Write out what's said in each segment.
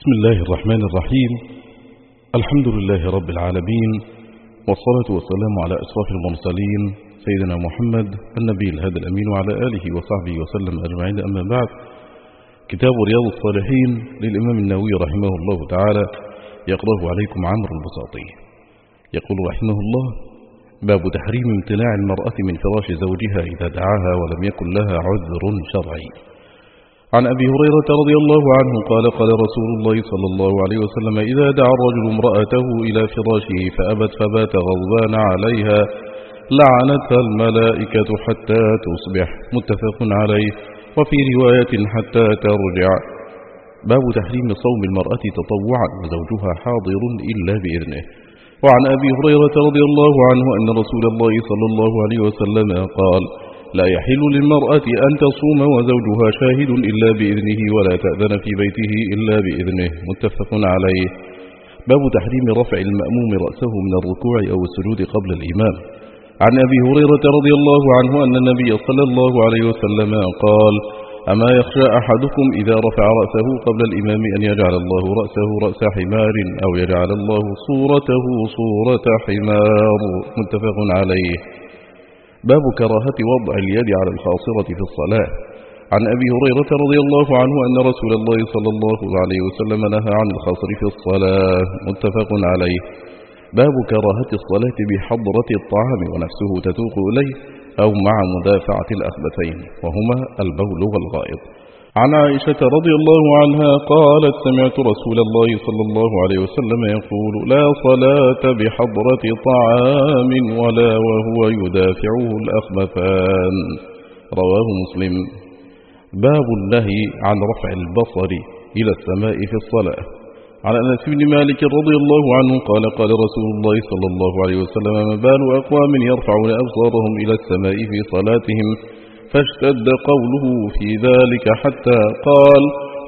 بسم الله الرحمن الرحيم. الحمد لله رب العالمين، والصلاة والسلام على أشرف المرسلين سيدنا محمد النبي الهادي الأمين وعلى آله وصحبه وسلم أجمعين. أما بعد، كتاب رياض الصالحين للإمام النووي رحمه الله تعالى يقرأه عليكم عمرو البساطي. يقول رحمه الله: باب تحريم امتناع المرأة من فراش زوجها إذا دعاها ولم يكن لها عذر شرعي. عن أبي هريرة رضي الله عنه قال: قال رسول الله صلى الله عليه وسلم: إذا دعا الرجل امرأته إلى فراشه فأبت فبات غضبان عليها لعنتها الملائكة حتى تصبح. متفق عليه. وفي رواية حتى ترجع. باب تحريم صوم المرأة تطوعا وزوجها حاضر إلا بإذنه. وعن أبي هريرة رضي الله عنه أن رسول الله صلى الله عليه وسلم قال: لا يحل للمرأة أن تصوم وزوجها شاهد إلا بإذنه ولا تأذن في بيته إلا بإذنه. متفق عليه. باب تحريم رفع المأموم رأسه من الركوع أو السجود قبل الإمام. عن أبي هريرة رضي الله عنه أن النبي صلى الله عليه وسلم قال: أما يخشى أحدكم إذا رفع رأسه قبل الإمام أن يجعل الله رأسه رأس حمار أو يجعل الله صورته صورة حمار. متفق عليه. باب كراهة وضع اليد على الخاصرة في الصلاة. عن أبي هريرة رضي الله عنه أن رسول الله صلى الله عليه وسلم نهى عن الخاصر في الصلاة. متفق عليه. باب كراهة الصلاة بحضرة الطعام ونفسه تتوق إليه أو مع مدافعة الأخبثين وهما البول والغائط. عن عائشة رضي الله عنها قالت: سمعت رسول الله صلى الله عليه وسلم يقول: لا صلاة بحضرة طعام ولا وهو يدافعه الأخبثان. رواه مسلم. باب النهي عن رفع البصر إلى السماء في الصلاة. عن أنس بن مالك رضي الله عنه قال: قال رسول الله صلى الله عليه وسلم: ما بال أقوام يرفعون أبصارهم إلى السماء في صلاتهم؟ فاشتد قوله في ذلك حتى قال: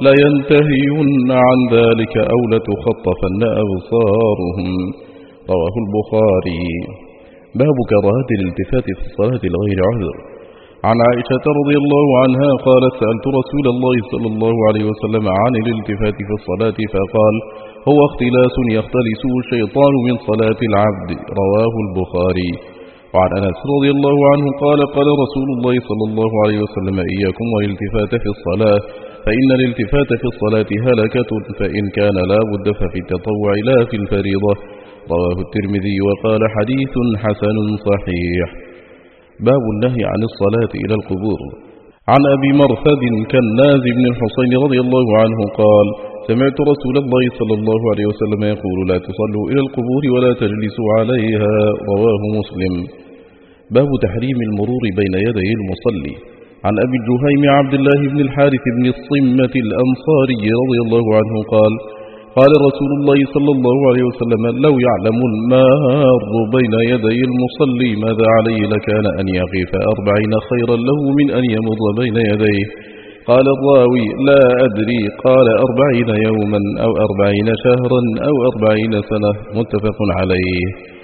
لينتهين عن ذلك أو لتخطفن أبصارهم. رواه البخاري. باب كراهة الالتفات في الصلاة لغير عذر. عن عائشة رضي الله عنها قالت: سألت رسول الله صلى الله عليه وسلم عن الالتفات في الصلاة فقال: هو اختلاس يختلسه الشيطان من صلاة العبد. رواه البخاري. وعن أنس رضي الله عنه قال: قال رسول الله صلى الله عليه وسلم: إياكم والالتفات في الصلاة، فإن الالتفات في الصلاة هلكة، فإن كان لا بد ففي التطوع لا في الفريضة. رواه الترمذي وقال: حديث حسن صحيح. باب النهي عن الصلاة إلى القبور. عن أبي مرثد كناز بن الحصين رضي الله عنه قال: سمعت رسول الله صلى الله عليه وسلم يقول: لا تصلوا إلى القبور ولا تجلسوا عليها. رواه مسلم. باب تحريم المرور بين يدي المصلي. عن أبي الجهيم عبد الله بن الحارث بن الصمة الأنصاري رضي الله عنه قال: قال رسول الله صلى الله عليه وسلم: لو يعلم المار بين يدي المصلي ماذا عليه لكان أن يقف 40 خيرا له من أن يمر بين يديه. قال الراوي: لا أدري، قال 40 يوما أو 40 شهرا أو 40 سنة. متفق عليه.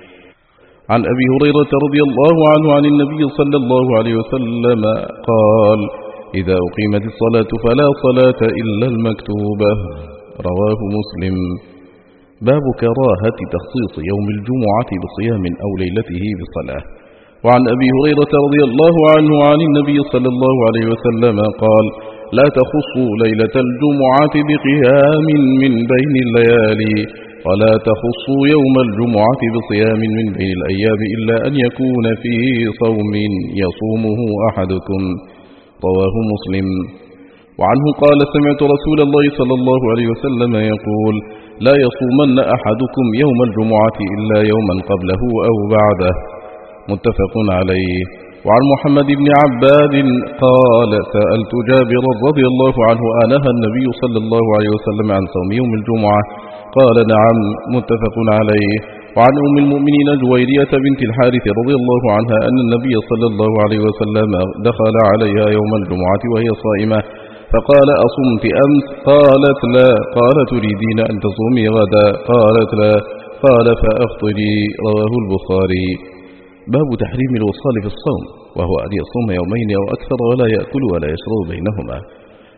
عن أبي هريرة رضي الله عنه عن النبي صلى الله عليه وسلم قال: إذا أقيمت الصلاة فلا صلاة إلا المكتوبة. رواه مسلم. باب كراهة تخصيص يوم الجمعة بصيام أو ليلته بصلاة. وعن أبي هريرة رضي الله عنه عن النبي صلى الله عليه وسلم قال: لا تخصوا ليلة الجمعة بقيام من بين الليالي، ولا تخصوا يوم الجمعة بصيام من بين الأيام إلا أن يكون فيه صوم يصومه أحدكم. رواه مسلم. وعنه قال: سمعت رسول الله صلى الله عليه وسلم يقول: لا يصومن أحدكم يوم الجمعة إلا يوما قبله أو بعده. متفق عليه. وعن محمد بن عباد قال: سألت جابر رضي الله عنه: أنهى النبي صلى الله عليه وسلم عن صوم يوم الجمعة؟ قال: نعم. متفق عليه. وعن أم المؤمنين جويرية بنت الحارث رضي الله عنها أن النبي صلى الله عليه وسلم دخل عليها يوم الجمعة وهي صائمة فقال: أصمت أمس؟ قالت: لا. قال: تريدين أن تصومي غدا؟ قالت: لا. قال: فأفطري. رواه البخاري. باب تحريم الوصال في الصوم، وهو أن يصوم يومين أو أكثر ولا يأكل ولا يشرب بينهما.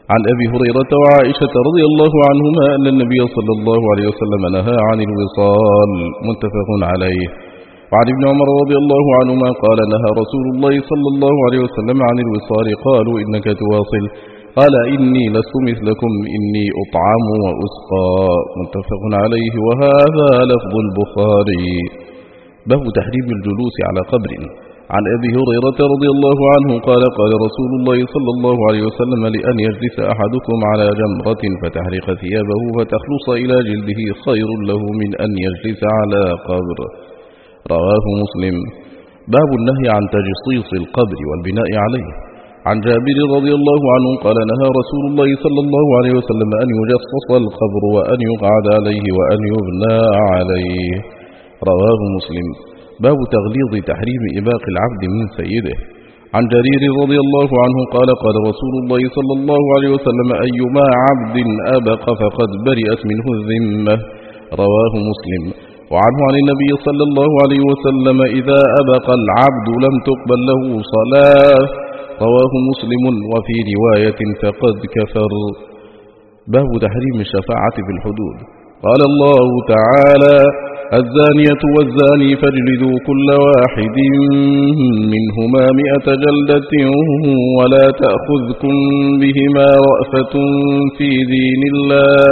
عن أبي هريرة وعائشة رضي الله عنهما أن النبي صلى الله عليه وسلم نهى عن الوصال، متفق عليه. وعن ابن عمر رضي الله عنهما قال نهى رسول الله صلى الله عليه وسلم عن الوصال، قالوا إنك تواصل، قال إني لست مثلكم إني أطعم وأسقى، متفق عليه. وهذا لفظ البخاري. باب تحريم الجلوس على قبر. عن أبي هريرة رضي الله عنه قال قال رسول الله صلى الله عليه وسلم لأن يجلس أحدكم على جمرة فتحرق ثيابه فتخلص إلى جلده خير له من أن يجلس على قبر، رواه مسلم. باب النهي عن تجصيص القبر والبناء عليه. عن جابر رضي الله عنه قال نهى رسول الله صلى الله عليه وسلم أن يجصص القبر وأن يقعد عليه وأن يبنى عليه، رواه مسلم. باب تغليظ تحريم إباق العبد من سيده. عن جرير رضي الله عنه قال قال رسول الله صلى الله عليه وسلم أيما عبد أبق فقد برئت منه الذمة، رواه مسلم. وعنه عن النبي صلى الله عليه وسلم إذا أبق العبد لم تقبل له صلاة، رواه مسلم. وفي رواية فقد كفر. باب تحريم الشفاعة في الحدود. قال الله تعالى الزانية والزاني فاجلدوا كل واحد منهما 100 جلدة ولا تأخذكم بهما رأفة في دين الله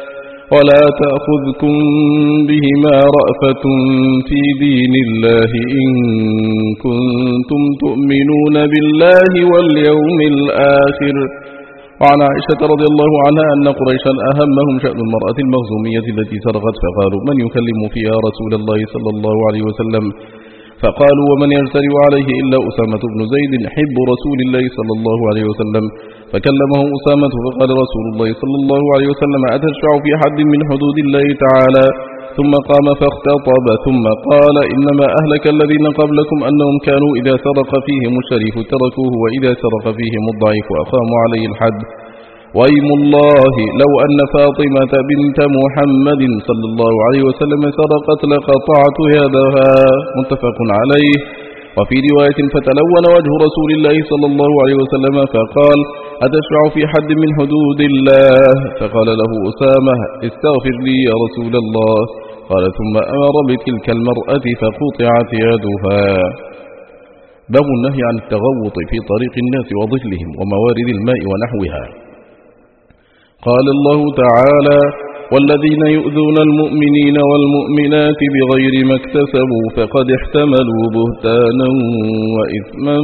إن كنتم تؤمنون بالله واليوم الآخر. وعن عائشة رضي الله عنها أن قريشا أهمهم شأن المرأة المخزومية التي سرقت، فقالوا من يكلم فيها رسول الله صلى الله عليه وسلم؟ فقالوا ومن يجترئ عليه إلا أسامة بن زيد حب رسول الله صلى الله عليه وسلم، فكلمه أسامة فقال رسول الله صلى الله عليه وسلم أتشفع في حد من حدود الله تعالى؟ ثم قام فاختطب ثم قال إنما أهلك الذين قبلكم أنهم كانوا إذا سرق فيهم الشريف تركوه وإذا سرق فيهم الضعيف أقاموا عليه الحد. وأيم الله لو أن فاطمة بنت محمد صلى الله عليه وسلم سرقت لقطعت يدها، متفق عليه. وفي رواية فتلون وجه رسول الله صلى الله عليه وسلم فقال أتشفع في حد من حدود الله؟ فقال له أسامة استغفر لي يا رسول الله. قال ثم أمر بتلك المرأة فقطعت يدها. باب النهي عن التغوط في طريق الناس وظلهم وموارد الماء ونحوها. قال الله تعالى والذين يؤذون المؤمنين والمؤمنات بغير ما اكتسبوا فقد احتملوا بهتانا وإثما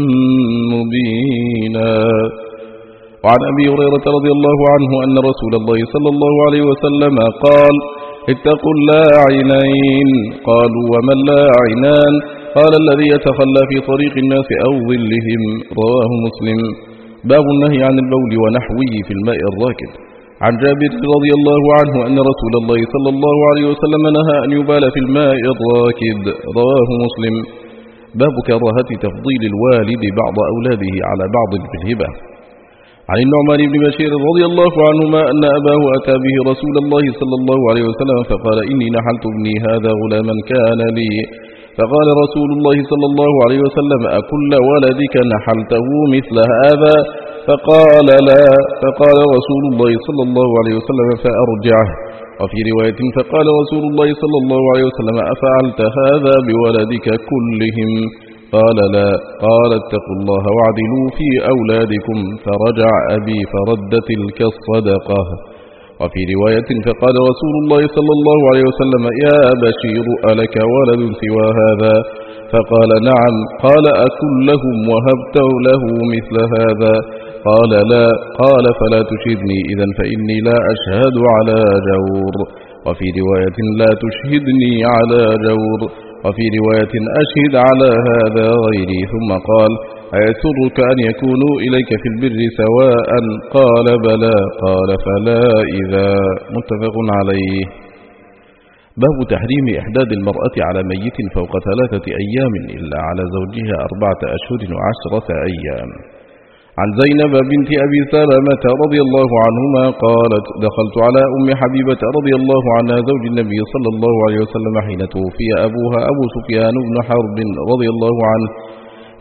مبينا. وعن أبي هريرة رضي الله عنه أن رسول الله صلى الله عليه وسلم قال اتقوا اللاعنين. قالوا وما اللاعنان؟ قال الذي يتخلى في طريق الناس أو ظلهم، رواه مسلم. باب النهي عن البول ونحوه في الماء الراكد. عن جابر رضي الله عنه أن رسول الله صلى الله عليه وسلم نهى أن يبال في الماء الراكد، رواه مسلم. باب كراهة تفضيل الوالد بعض أولاده على بعض بالهبة. عن النعمان بن بشير رضي الله عنهما أن أباه أتى به رسول الله صلى الله عليه وسلم فقال إني نحلت ابني هذا غلاما كان لي. فقال رسول الله صلى الله عليه وسلم أكل ولدك نحلته مثل هذا؟ فقال لا. فقال رسول الله صلى الله عليه وسلم فأرجعه. وفي رواية فقال رسول الله صلى الله عليه وسلم أفعلت هذا بولدك كلهم؟ قال لا. قال اتقوا الله واعدلوا في أولادكم. فرجع أبي فرد تلك الصدقة. وفي رواية فقال رسول الله صلى الله عليه وسلم يا بشير ألك ولد سوى هذا؟ فقال نعم. قال أكلهم وهبت له مثل هذا؟ قال لا. قال فلا تشهدني إذن فإني لا أشهد على جور. وفي رواية لا تشهدني على جور. وفي رواية أشهد على هذا غيري. ثم قال أيسرك أن يكونوا إليك في البر سواء؟ قال بلى. قال فلا إذا، متفق عليه. باب تحريم إحداد المرأة على ميت فوق 3 أيام إلا على زوجها 4 أشهر و10 أيام. عن زينب بنت أبي سلمة رضي الله عنهما قالت دخلت على أم حبيبة رضي الله عنها زوج النبي صلى الله عليه وسلم حين توفي أبوها أبو سفيان بن حرب رضي الله عنه،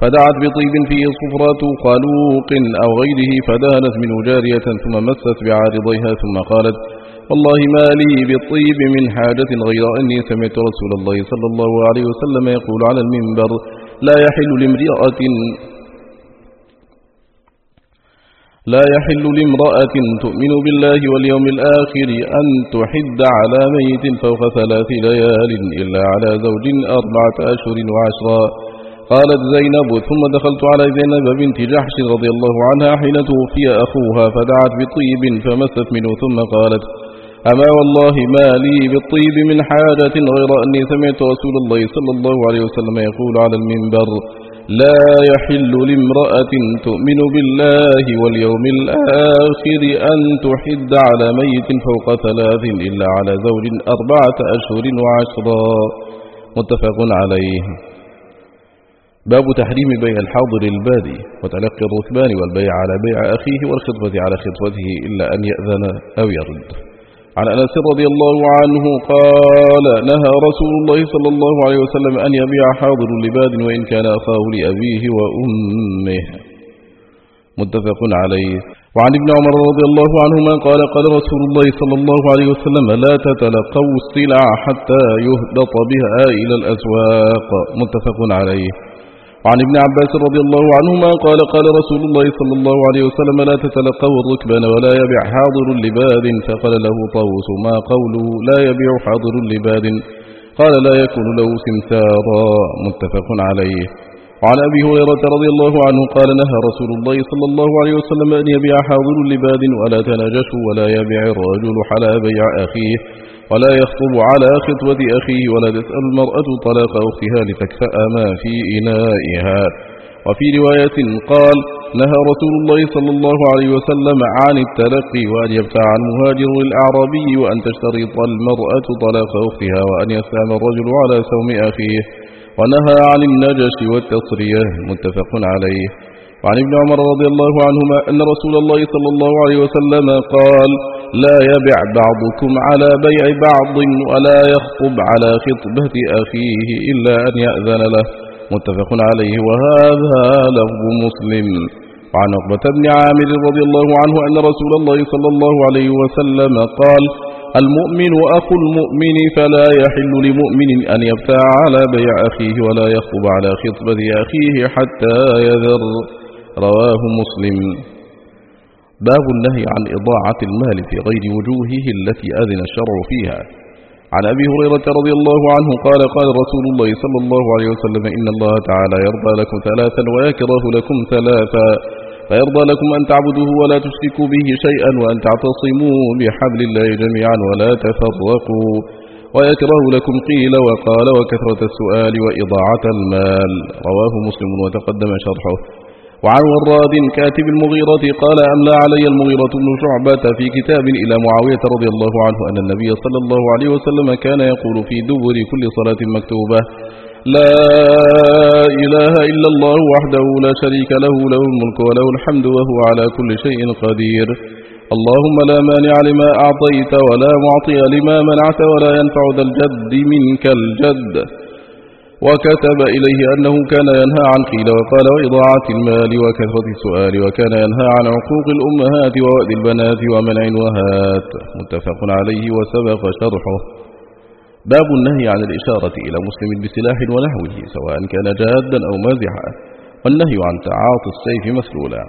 فدعت بطيب فيه صفرة خلوق أو غيره فدهنت منه جارية ثم مست بعارضيها ثم قالت والله ما لي بالطيب من حاجة غير أني سمعت رسول الله صلى الله عليه وسلم يقول على المنبر لا يحل لامرأة تؤمن بالله واليوم الآخر أن تحد على ميت فوق 3 ليال إلا على زوج 4 أشهر و10. قالت زينب ثم دخلت على زينب بنت جحش رضي الله عنها حين توفي أخوها فدعت بطيب فمست منه ثم قالت أما والله ما لي بالطيب من حاجة غير أني سمعت رسول الله صلى الله عليه وسلم يقول على المنبر لا يحل لامرأة تؤمن بالله واليوم الآخر أن تحد على ميت فوق 3 إلا على زوج 4 أشهر و10. متفق عليه. باب تحريم بيع الحاضر البادي وتلقي الركبان والبيع على بيع أخيه والخطبة على خطبته إلا أن يأذن أو يرد. عن أنس رضي الله عنه قال نهى رسول الله صلى الله عليه وسلم أن يبيع حاضر لباد وإن كان أخاه لأبيه وأمه. متفق عليه. وعن ابن عمر رضي الله عنهما قال قال رسول الله صلى الله عليه وسلم لا تتلقوا السلع حتى يهبط بها إلى الأسواق. متفق عليه. وعن ابن عباس رضي الله عنهما قال قال رسول الله صلى الله عليه وسلم لا تتلقوا الركبان ولا يبيع حاضر لباد. فقال له طاووس ما قوله لا يبيع حاضر لباد؟ قال لا يكون له سمسارا. متفق عليه. وعن أبي هريرة رضي الله عنه قال نهى رسول الله صلى الله عليه وسلم أن يبيع حاضر لباد ولا تناجشوا ولا يبيع الرجل حلى بيع أخيه ولا يخطب على خطبة أخيه ولا تسأل المرأة طلاق أختها لتكفأ ما في إنائها. وفي رواية قال نهى رسول الله صلى الله عليه وسلم عن التلقي وأن يبتاع المهاجر الأعرابي وأن تشترط المرأة طلاق أختها وأن يسلم الرجل على سوم أخيه ونهى عن النجش والتصرية. متفق عليه. وعن ابن عمر رضي الله عنهما أن رسول الله صلى الله عليه وسلم قال لا يبع بعضكم على بيع بعض ولا يخطب على خطبة أخيه إلا أن يأذن له. متفق عليه. وهذا لفظ مسلم. وعن عقبة بن عامر رضي الله عنه أن رسول الله صلى الله عليه وسلم قال المؤمن أخو المؤمن فلا يحل لمؤمن أن يبتاع على بيع أخيه ولا يخطب على خطبة أخيه حتى يذر. رواه مسلم. باب النهي عن إضاعة المال في غير وجوهه التي أذن الشرع فيها. عن أبي هريرة رضي الله عنه قال قال رسول الله صلى الله عليه وسلم إن الله تعالى يرضى لكم 3 ويكره لكم 3 فيرضى لكم أن تعبدوه ولا تشركوا به شيئا وأن تعتصموا بحبل الله جميعا ولا تفرقوا ويكره لكم قيل وقال وكثرة السؤال وإضاعة المال. رواه مسلم وتقدم شرحه. وعن وراد كاتب المغيرة قال أملى علي المغيرة بن شعبة في كتاب إلى معاوية رضي الله عنه أن النبي صلى الله عليه وسلم كان يقول في دبر كل صلاة مكتوبة لا إله إلا الله وحده لا شريك له له الملك وله الحمد وهو على كل شيء قدير اللهم لا مانع لما أعطيت ولا معطي لما منعت ولا ينفع ذا الجد منك الجد. وكتب إليه أنه كان ينهى عن قيل وقال وإضاعة المال وكثرة السؤال وكان ينهى عن عقوق الأمهات ووأد البنات ومنع وهات. متفق عليه وسبق شرحه. باب النهي عن الإشارة إلى مسلم بسلاح ونحوه سواء كان جادا أو مازحا والنهي عن تعاطي السيف مسلولا.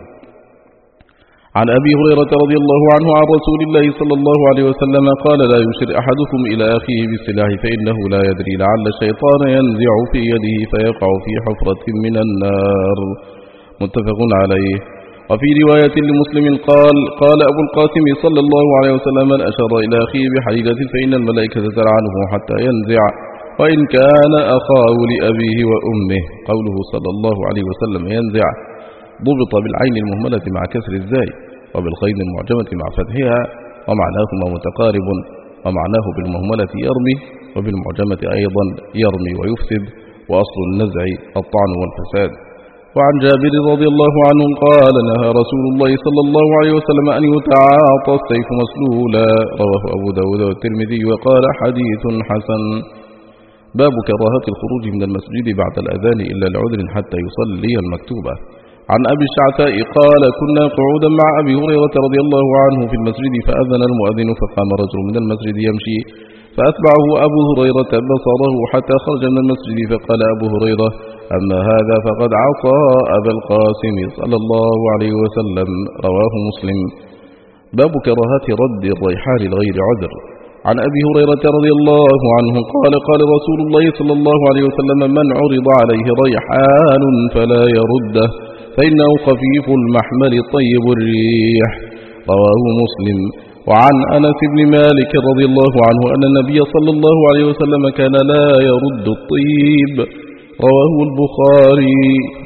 عن أبي هريرة رضي الله عنه عن رسول الله صلى الله عليه وسلم قال لا يشر أحدكم إلى أخيه بالسلاح فإنه لا يدري لعل الشيطان ينزع في يده فيقع في حفرة من النار. متفق عليه. وفي رواية لمسلم قال أبو القاسم صلى الله عليه وسلم من أشار إلى أخيه بحديدة فإن الملائكة تلعنه حتى ينزع وإن كان أخاه لأبيه وأمه. قوله صلى الله عليه وسلم ينزع ضبط بالعين المهملة مع كسر الزاي وبالخين المعجمة مع فتحها ومعناهما متقارب ومعناه بالمهملة يرمي وبالمعجمة أيضا يرمي ويفسد وأصل النزع الطعن والفساد. وعن جابر رضي الله عنه قال نهى رسول الله صلى الله عليه وسلم أن يتعاطى السيف مسلولا. رواه أبو داود والترمذي وقال حديث حسن. باب كراهة الخروج من المسجد بعد الأذان إلا لعذر حتى يصلي المكتوبة. عن أبي الشعثاء قال كنا قعودا مع أبي هريرة رضي الله عنه في المسجد فأذن المؤذن فقام رجل من المسجد يمشي فأتبعه أبو هريرة بصره حتى خرج من المسجد فقال أبو هريرة أما هذا فقد عصى أبا القاسم صلى الله عليه وسلم. رواه مسلم. باب كراهة رد الريحان لغير عذر. عن أبي هريرة رضي الله عنه قال قال رسول الله صلى الله عليه وسلم من عرض عليه ريحان فلا يرده فإنه خفيف المحمل طيب الريح. رواه مسلم. وعن أنس بن مالك رضي الله عنه أن النبي صلى الله عليه وسلم كان لا يرد الطيب. رواه البخاري.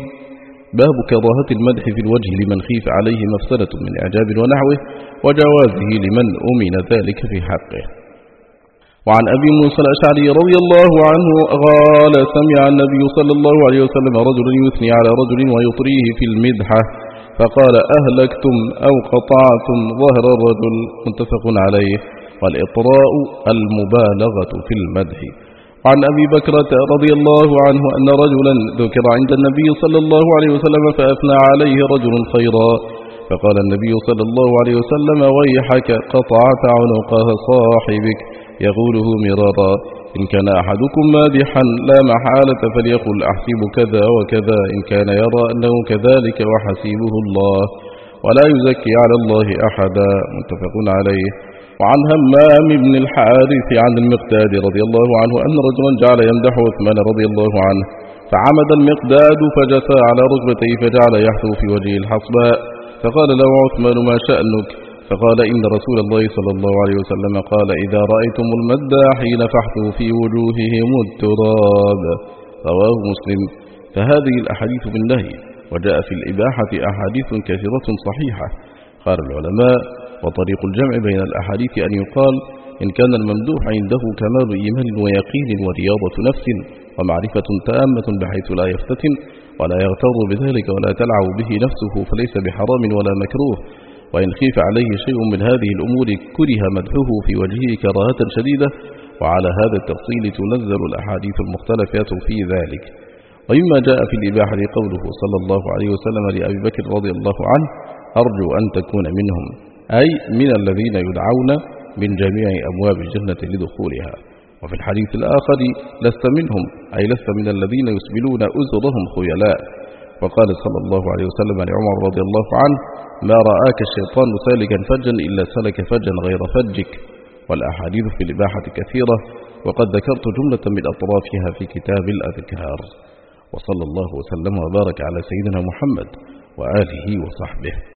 باب كراهة المدح في الوجه لمن خيف عليه مفسدة من إعجاب ونحوه وجوازه لمن أمن ذلك في حقه. وعن أبي موسى الأشعري رضي الله عنه قال سمع النبي صلى الله عليه وسلم رجلا يثني على رجل ويطريه في المدحة فقال أهلكتم أو قطعتم ظهر الرجل. متفق عليه. والإطراء المبالغة في المدح. وعن أبي بكرة رضي الله عنه أن رجلا ذكر عند النبي صلى الله عليه وسلم فأثنى عليه رجل خيرا فقال النبي صلى الله عليه وسلم ويحك قطعت عنق صاحبك يقوله مرارا إن كان أحدكم مادحا لا محالة فليقل أحسب كذا وكذا إن كان يرى أنه كذلك وحسيبه الله ولا يزكي على الله أحدا. متفق عليه. وعن همام بن الحارث عن المقداد رضي الله عنه أن رجلا جعل يمدح عثمان رضي الله عنه فعمد المقداد فجثى على ركبتيه فجعل يحثو في وجهه الحصباء فقال له عثمان ما شأنك فقال إن رسول الله صلى الله عليه وسلم قال إذا رأيتم المداحين فاحثوا في وجوههم التراب. رواه مسلم. فهذه الأحاديث بالنهي وجاء في الإباحة أحاديث كثيرة صحيحة. قال العلماء وطريق الجمع بين الأحاديث أن يقال إن كان الممدوح عنده كمال إيمان ويقين ورياضة نفس ومعرفة تامة بحيث لا يفتتن ولا يغتر بذلك ولا تلعب به نفسه فليس بحرام ولا مكروه. وإن خيف عليه شيء من هذه الأمور كره مدحه في وجهه كراهة شديدة. وعلى هذا التفصيل تنزل الأحاديث المختلفات في ذلك. ومما جاء في الإباحة قوله صلى الله عليه وسلم لأبي بكر رضي الله عنه أرجو أن تكون منهم أي من الذين يدعون من جميع أبواب الجنة لدخولها. وفي الحديث الآخر لست منهم أي لست من الذين يسبلون أزرهم خيلاء. وقال صلى الله عليه وسلم لعمر رضي الله عنه ما رآك الشيطان سالكا فجا إلا سلك فجا غير فجك. والأحاديث في الإباحة كثيرة وقد ذكرت جملة من أطرافها في كتاب الأذكار. وصلى الله وسلم وبارك على سيدنا محمد وآله وصحبه.